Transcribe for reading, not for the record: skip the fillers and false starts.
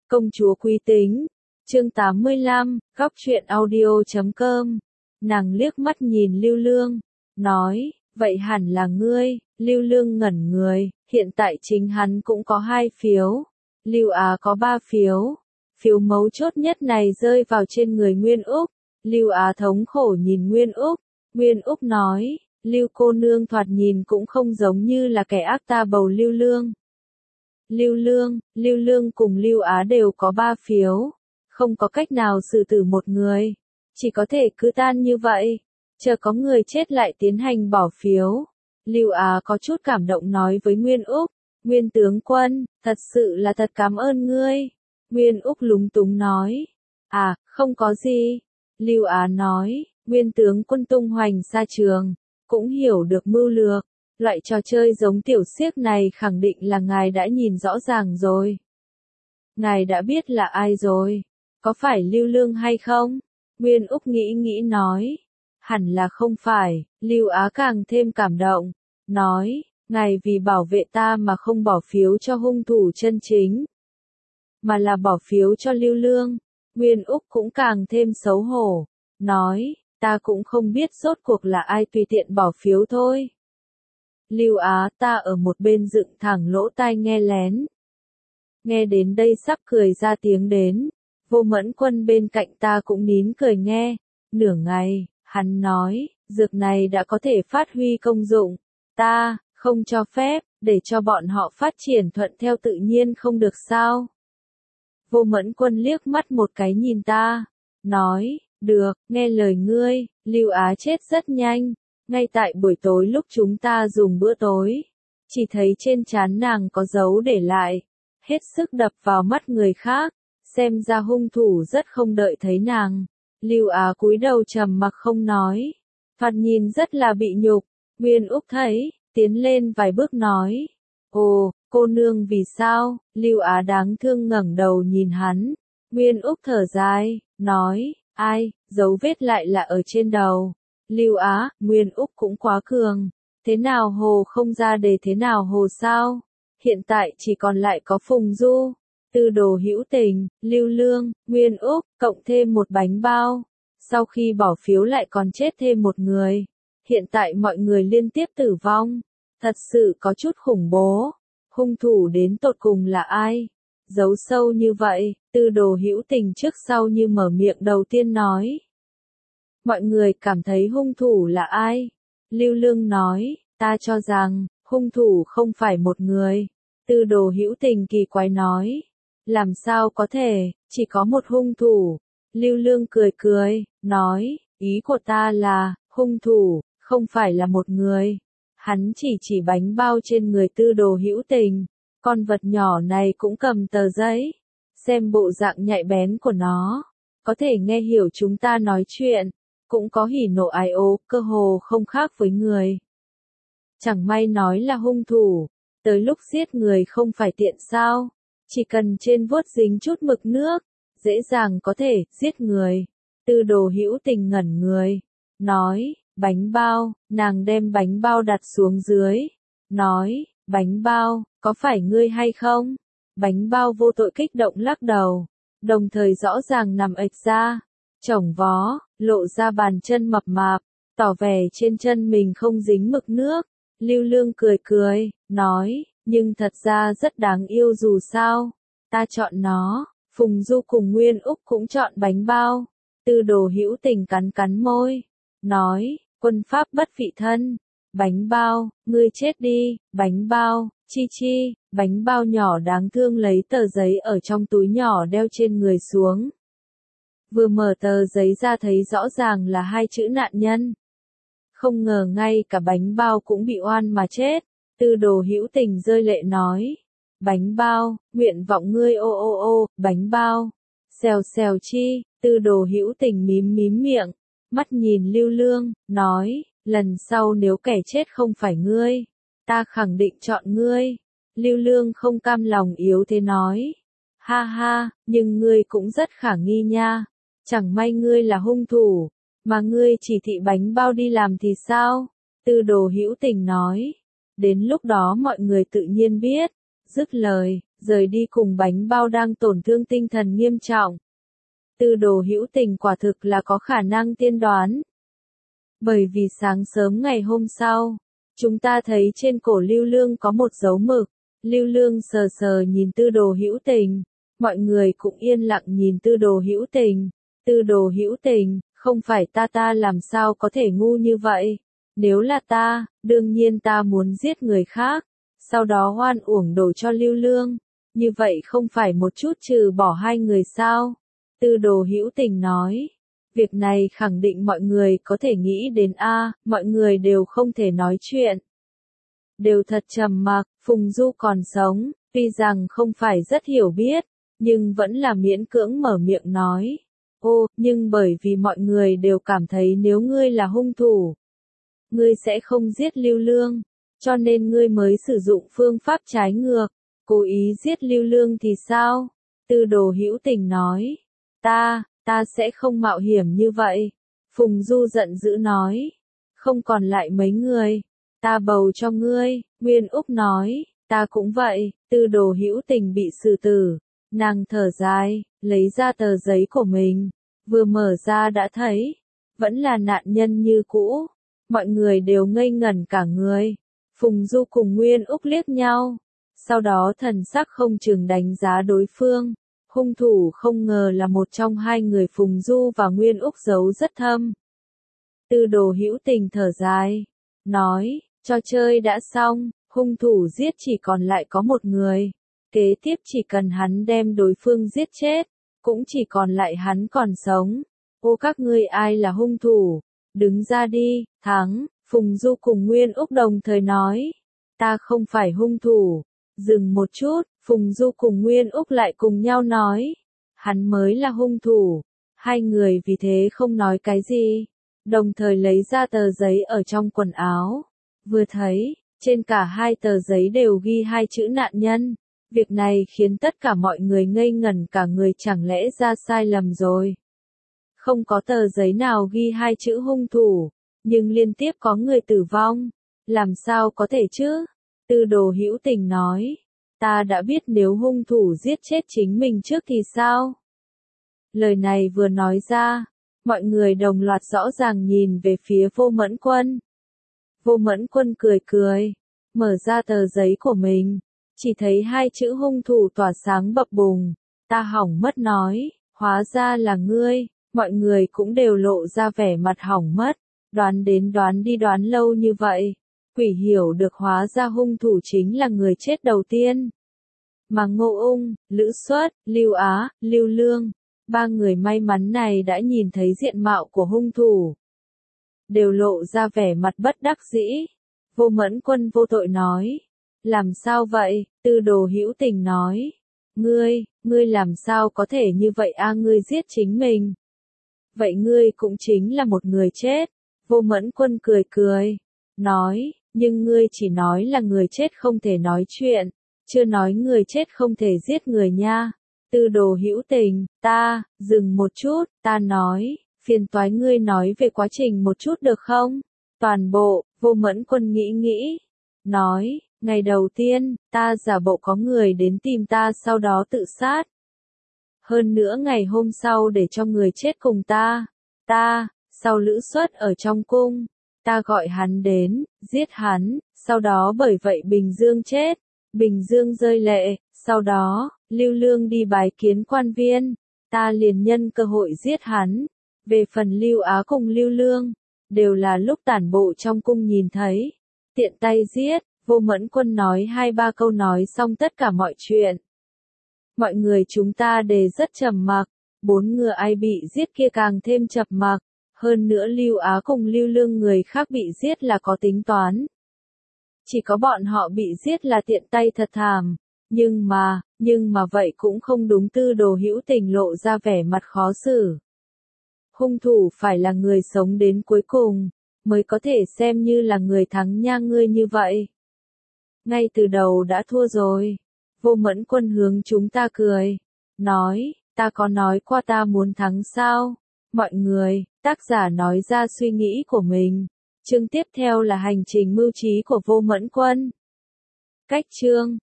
Công chúa Quý Tính, chương 85, góc truyện audio.com. Nàng liếc mắt nhìn Lưu Lương, nói, vậy hẳn là ngươi. Lưu Lương ngẩn người, hiện tại chính hắn cũng có 2 phiếu. Lưu Á có 3 phiếu. Phiếu mấu chốt nhất này rơi vào trên người Nguyên Úc. Lưu Á thống khổ nhìn Nguyên Úc. Nguyên Úc nói, Lưu cô nương thoạt nhìn cũng không giống như là kẻ ác ta bầu Lưu Lương. Lưu Lương cùng Lưu Á đều có 3 phiếu. Không có cách nào xử tử một người. Chỉ có thể cứ tan như vậy. Chờ có người chết lại tiến hành bỏ phiếu. Lưu Á có chút cảm động nói với Nguyên Úc. Nguyên tướng quân, thật sự là thật cảm ơn ngươi. Nguyên Úc lúng túng nói. À, không có gì. Lưu Á nói, Nguyên tướng quân tung hoành xa trường. Cũng hiểu được mưu lược. Loại trò chơi giống tiểu xiếc này khẳng định là ngài đã nhìn rõ ràng rồi. Ngài đã biết là ai rồi. Có phải Lưu Lương hay không? Nguyên Úc nghĩ nói. Hẳn là không phải. Lưu Á càng thêm cảm động. Nói, ngài vì bảo vệ ta mà không bỏ phiếu cho hung thủ chân chính. Mà là bỏ phiếu cho Lưu Lương. Nguyên Úc cũng càng thêm xấu hổ. Nói, ta cũng không biết rốt cuộc là ai tùy tiện bỏ phiếu thôi. Lưu Á, ta ở một bên dựng thẳng lỗ tai nghe lén. Nghe đến đây sắp cười ra tiếng đến. Vô Mẫn Quân bên cạnh ta cũng nín cười nghe. Nửa ngày, hắn nói, dược này đã có thể phát huy công dụng. Ta, không cho phép, để cho bọn họ phát triển thuận theo tự nhiên không được sao. Vô Mẫn Quân liếc mắt một cái nhìn ta. Nói, được, nghe lời ngươi, Lưu Á chết rất nhanh. Ngay tại buổi tối lúc chúng ta dùng bữa tối. Chỉ thấy trên trán nàng có dấu để lại. Hết sức đập vào mắt người khác. Xem ra hung thủ rất không đợi thấy nàng. Lưu Á cúi đầu trầm mặc không nói. Thoạt nhìn rất là bị nhục. Nguyên Úc thấy, tiến lên vài bước nói. Ồ, cô nương vì sao? Lưu Á đáng thương ngẩng đầu nhìn hắn. Nguyên Úc thở dài, nói, ai, dấu vết lại là ở trên đầu. Lưu Á, Nguyên Úc cũng quá cường. Thế nào hồ không ra đề thế nào hồ sao? Hiện tại chỉ còn lại có Phùng Du. Tư Đồ Hữu Tình, Lưu Lương, Nguyên Úc, cộng thêm một bánh bao. Sau khi bỏ phiếu lại còn chết thêm một người. Hiện tại mọi người liên tiếp tử vong. Thật sự có chút khủng bố. Hung thủ đến tột cùng là ai? Giấu sâu như vậy, Tư Đồ Hữu Tình trước sau như mở miệng đầu tiên nói. Mọi người cảm thấy hung thủ là ai? Lưu Lương nói, ta cho rằng, hung thủ không phải một người. Tư Đồ Hữu Tình kỳ quái nói. Làm sao có thể, chỉ có một hung thủ. Lưu Lương cười, nói, ý của ta là, hung thủ, không phải là một người. Hắn chỉ bánh bao trên người Tư Đồ Hữu Tình. Con vật nhỏ này cũng cầm tờ giấy. Xem bộ dạng nhạy bén của nó. Có thể nghe hiểu chúng ta nói chuyện. Cũng có hỉ nộ ái ố, cơ hồ không khác với người. Chẳng may nói là hung thủ. Tới lúc giết người không phải tiện sao? Chỉ cần trên vuốt dính chút mực nước, dễ dàng có thể giết người. Tư Đồ Hữu Tình ngẩn người, nói, bánh bao, nàng đem bánh bao đặt xuống dưới, nói, bánh bao, có phải ngươi hay không? Bánh bao vô tội kích động lắc đầu, đồng thời rõ ràng nằm ệch ra, chổng vó, lộ ra bàn chân mập mạp, tỏ vẻ trên chân mình không dính mực nước. Lưu Lương cười, nói, nhưng thật ra rất đáng yêu dù sao. Ta chọn nó. Phùng Du cùng Nguyên Úc cũng chọn bánh bao. Tư Đồ Hữu Tình cắn môi. Nói, quân pháp bất vị thân. Bánh bao, ngươi chết đi. Bánh bao, chi, bánh bao nhỏ đáng thương lấy tờ giấy ở trong túi nhỏ đeo trên người xuống. Vừa mở tờ giấy ra thấy rõ ràng là 2 chữ nạn nhân. Không ngờ ngay cả bánh bao cũng bị oan mà chết. Tư Đồ Hữu Tình rơi lệ nói. Bánh bao, nguyện vọng ngươi ô, bánh bao. Xèo chi, Tư Đồ Hữu Tình mím miệng. Mắt nhìn Lưu Lương, nói, lần sau nếu kẻ chết không phải ngươi, ta khẳng định chọn ngươi. Lưu Lương không cam lòng yếu thế nói. Ha, nhưng ngươi cũng rất khả nghi nha. Chẳng may ngươi là hung thủ, mà ngươi chỉ thị bánh bao đi làm thì sao? Tư Đồ Hữu Tình nói. Đến lúc đó mọi người tự nhiên biết. Dứt lời, rời đi cùng bánh bao đang tổn thương tinh thần nghiêm trọng. Tư Đồ Hữu Tình quả thực là có khả năng tiên đoán. Bởi vì sáng sớm ngày hôm sau, chúng ta thấy trên cổ Lưu Lương có một dấu mực. Lưu Lương sờ sờ nhìn Tư Đồ Hữu Tình, mọi người cũng yên lặng nhìn Tư Đồ Hữu Tình. Tư Đồ Hữu Tình, không phải ta làm sao có thể ngu như vậy? Nếu là ta, đương nhiên ta muốn giết người khác, sau đó oan uổng đổ cho Lưu Lương. Như vậy không phải một chút trừ bỏ hai người sao? Tư Đồ Hữu Tình nói. Việc này khẳng định mọi người có thể nghĩ đến mọi người đều không thể nói chuyện. Đều thật trầm mặc, Phùng Du còn sống, tuy rằng không phải rất hiểu biết, nhưng vẫn là miễn cưỡng mở miệng nói. Nhưng bởi vì mọi người đều cảm thấy nếu ngươi là hung thủ, ngươi sẽ không giết Lưu Lương, cho nên ngươi mới sử dụng phương pháp trái ngược, cố ý giết Lưu Lương thì sao? Tư Đồ Hữu Tình nói. Ta sẽ không mạo hiểm như vậy. Phùng Du giận dữ nói. Không còn lại mấy người. Ta bầu cho ngươi, Nguyên Úc nói. Ta cũng vậy. Tư Đồ Hữu Tình bị xử tử. Nàng thở dài, lấy ra tờ giấy của mình. Vừa mở ra đã thấy. Vẫn là nạn nhân như cũ. Mọi người đều ngây ngẩn cả người. Phùng Du cùng Nguyên Úc liếc nhau. Sau đó thần sắc không chừng đánh giá đối phương. Hung thủ không ngờ là một trong hai người Phùng Du và Nguyên Úc giấu rất thâm. Tư Đồ Hữu Tình thở dài, nói, trò chơi đã xong, hung thủ giết chỉ còn lại có một người. Kế tiếp chỉ cần hắn đem đối phương giết chết, cũng chỉ còn lại hắn còn sống. Các ngươi ai là hung thủ? Đứng ra đi, thắng, Phùng Du cùng Nguyên Úc đồng thời nói. Ta không phải hung thủ. Dừng một chút, Phùng Du cùng Nguyên Úc lại cùng nhau nói. Hắn mới là hung thủ. Hai người vì thế không nói cái gì. Đồng thời lấy ra tờ giấy ở trong quần áo. Vừa thấy, trên cả hai tờ giấy đều ghi hai chữ nạn nhân. Việc này khiến tất cả mọi người ngây ngẩn cả người, chẳng lẽ ra sai lầm rồi. Không có tờ giấy nào ghi hai chữ hung thủ, nhưng liên tiếp có người tử vong. Làm sao có thể chứ? Tư Đồ Hữu Tình nói. Ta đã biết nếu hung thủ giết chết chính mình trước thì sao? Lời này vừa nói ra, mọi người đồng loạt rõ ràng nhìn về phía Vô Mẫn Quân. Vô Mẫn Quân cười cười, mở ra tờ giấy của mình, chỉ thấy hai chữ hung thủ tỏa sáng bập bùng. Ta hỏng mất nói, hóa ra là ngươi. Mọi người cũng đều lộ ra vẻ mặt hỏng mất, đoán đến đoán đi đoán lâu như vậy. Quỷ hiểu được hóa ra hung thủ chính là người chết đầu tiên. Mà Ngô Ung, Lữ Suất, Lưu Á, Lưu Lương, ba người may mắn này đã nhìn thấy diện mạo của hung thủ. Đều lộ ra vẻ mặt bất đắc dĩ. Vô Mẫn Quân vô tội nói. Làm sao vậy? Tư Đồ Hữu Tình nói. Ngươi làm sao có thể như vậy ngươi giết chính mình. Vậy ngươi cũng chính là một người chết. Vô Mẫn Quân cười cười. Nói, nhưng ngươi chỉ nói là người chết không thể nói chuyện. Chưa nói người chết không thể giết người nha. Tư Đồ Hữu Tình, dừng một chút, ta nói, phiền toái ngươi nói về quá trình một chút được không? Toàn bộ, Vô Mẫn Quân nghĩ. Nói, ngày đầu tiên, ta giả bộ có người đến tìm ta sau đó tự sát. Hơn nữa ngày hôm sau để cho người chết cùng ta, sau Lữ Suất ở trong cung, ta gọi hắn đến, giết hắn, sau đó bởi vậy Bình Dương chết, Bình Dương rơi lệ, sau đó, Lưu Lương đi bái kiến quan viên, ta liền nhân cơ hội giết hắn. Về phần Lưu Á cùng Lưu Lương, đều là lúc tản bộ trong cung nhìn thấy, tiện tay giết. Vô Mẫn Quân nói 2-3 câu nói xong tất cả mọi chuyện. Mọi người chúng ta đều rất trầm mặc, 4 người ai bị giết kia càng thêm trầm mặc, hơn nữa Lưu Á cùng Lưu Lương người khác bị giết là có tính toán. Chỉ có bọn họ bị giết là tiện tay thật thảm, nhưng mà vậy cũng không đúng. Tư Đồ Hữu Tình lộ ra vẻ mặt khó xử. Hung thủ phải là người sống đến cuối cùng, mới có thể xem như là người thắng nha, ngươi như vậy. Ngay từ đầu đã thua rồi. Vô Mẫn Quân hướng chúng ta cười. Nói, ta có nói qua ta muốn thắng sao? Mọi người, tác giả nói ra suy nghĩ của mình. Chương tiếp theo là hành trình mưu trí của Vô Mẫn Quân. Cách chương